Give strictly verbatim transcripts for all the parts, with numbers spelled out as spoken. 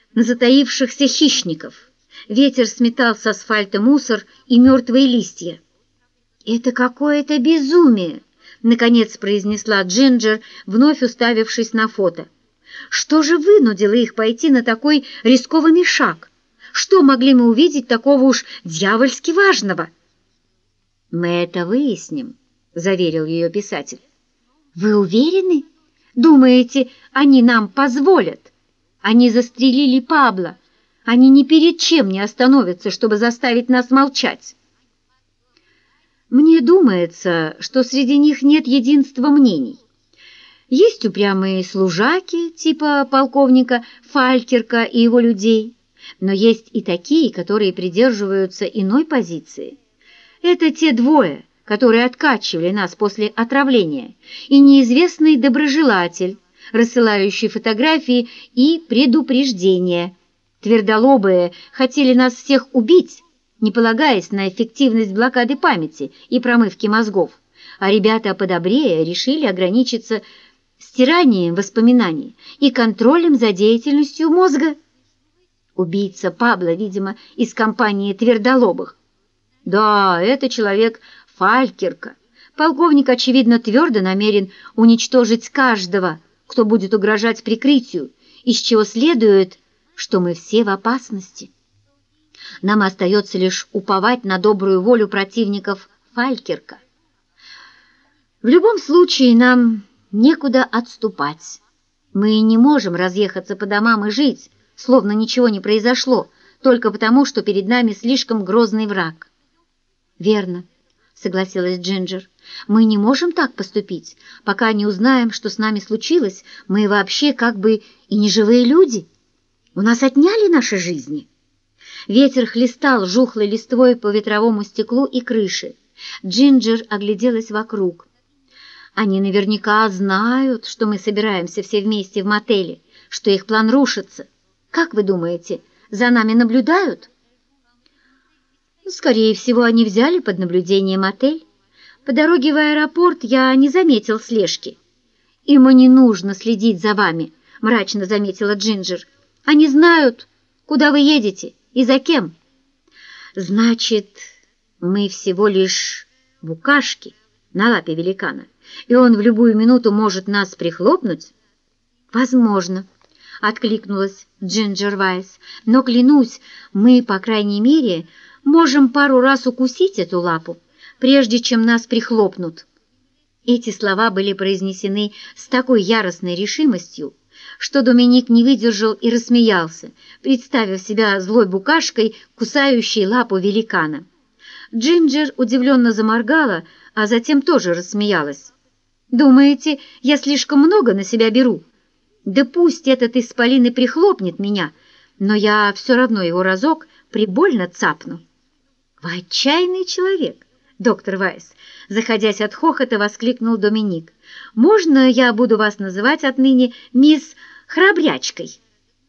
на затаившихся хищников. Ветер сметал с асфальта мусор и мертвые листья. «Это какое-то безумие!» — наконец произнесла Джинджер, вновь уставившись на фото. «Что же вынудило их пойти на такой рискованный шаг? Что могли мы увидеть такого уж дьявольски важного?» «Мы это выясним», — заверил ее писатель. «Вы уверены? Думаете, они нам позволят? Они застрелили Пабло. Они ни перед чем не остановятся, чтобы заставить нас молчать». «Мне думается, что среди них нет единства мнений. Есть упрямые служаки, типа полковника Фалькерка и его людей, но есть и такие, которые придерживаются иной позиции. Это те двое, которые откачивали нас после отравления, и неизвестный доброжелатель, рассылающий фотографии и предупреждения. Твердолобые хотели нас всех убить, не полагаясь на эффективность блокады памяти и промывки мозгов, а ребята подобрее решили ограничиться стиранием воспоминаний и контролем за деятельностью мозга. Убийца Пабло, видимо, из компании твердолобых. Да, это человек Фалькерка. Полковник, очевидно, твердо намерен уничтожить каждого, кто будет угрожать прикрытию, из чего следует, что мы все в опасности. Нам остается лишь уповать на добрую волю противников Фалькерка. В любом случае нам некуда отступать. Мы не можем разъехаться по домам и жить, словно ничего не произошло, только потому, что перед нами слишком грозный враг. «Верно», — согласилась Джинджер. «Мы не можем так поступить, пока не узнаем, что с нами случилось. Мы вообще как бы и не живые люди. У нас отняли наши жизни». Ветер хлестал жухлой листвой по ветровому стеклу и крыше. Джинджер огляделась вокруг. «Они наверняка знают, что мы собираемся все вместе в мотеле, что их план рушится. Как вы думаете, за нами наблюдают?» «Скорее всего, они взяли под наблюдение мотель. По дороге в аэропорт я не заметил слежки». «Им и не нужно следить за вами», — мрачно заметила Джинджер. «Они знают, куда вы едете и за кем». «Значит, мы всего лишь букашки на лапе великана, и он в любую минуту может нас прихлопнуть?» «Возможно», — откликнулась Джинджер Вайс, «но, клянусь, мы, по крайней мере, можем пару раз укусить эту лапу, прежде чем нас прихлопнут». Эти слова были произнесены с такой яростной решимостью, что Доминик не выдержал и рассмеялся, представив себя злой букашкой, кусающей лапу великана. Джинджер удивленно заморгала, а затем тоже рассмеялась. «Думаете, я слишком много на себя беру? Да пусть этот исполин и прихлопнет меня, но я все равно его разок прибольно цапну». «Вы отчаянный человек, доктор Вайс!» Заходясь от хохота, воскликнул Доминик. «Можно я буду вас называть отныне мисс Храбрячкой?»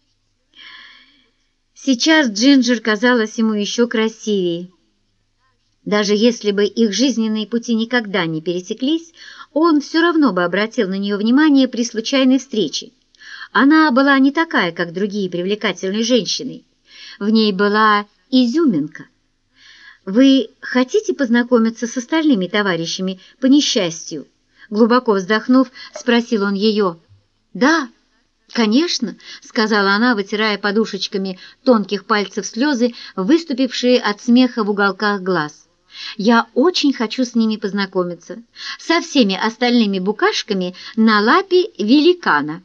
Сейчас Джинджер казалась ему еще красивее. Даже если бы их жизненные пути никогда не пересеклись, он все равно бы обратил на нее внимание при случайной встрече. Она была не такая, как другие привлекательные женщины. В ней была изюминка. «Вы хотите познакомиться с остальными товарищами по несчастью?» Глубоко вздохнув, спросил он ее. «Да, конечно», — сказала она, вытирая подушечками тонких пальцев слезы, выступившие от смеха в уголках глаз. «Я очень хочу с ними познакомиться, со всеми остальными букашками на лапе великана».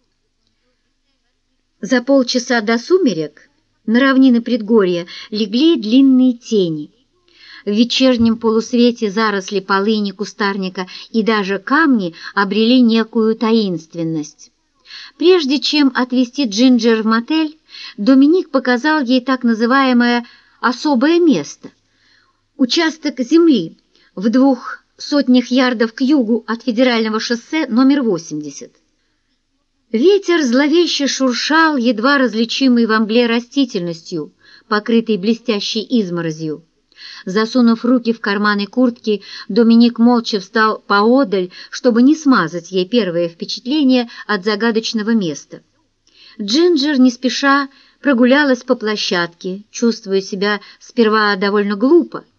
За полчаса до сумерек на равнины предгорья легли длинные тени. В вечернем полусвете заросли полыни, кустарника и даже камни обрели некую таинственность. Прежде чем отвезти Джинджер в мотель, Доминик показал ей так называемое «особое место» — участок земли в двух сотнях ярдов к югу от федерального шоссе номер восемьдесят. Ветер зловеще шуршал едва различимой во мгле растительностью, покрытой блестящей изморозью. Засунув руки в карманы куртки, Доминик молча встал поодаль, чтобы не смазать ей первое впечатление от загадочного места. Джинджер не спеша прогулялась по площадке, чувствуя себя сперва довольно глупо,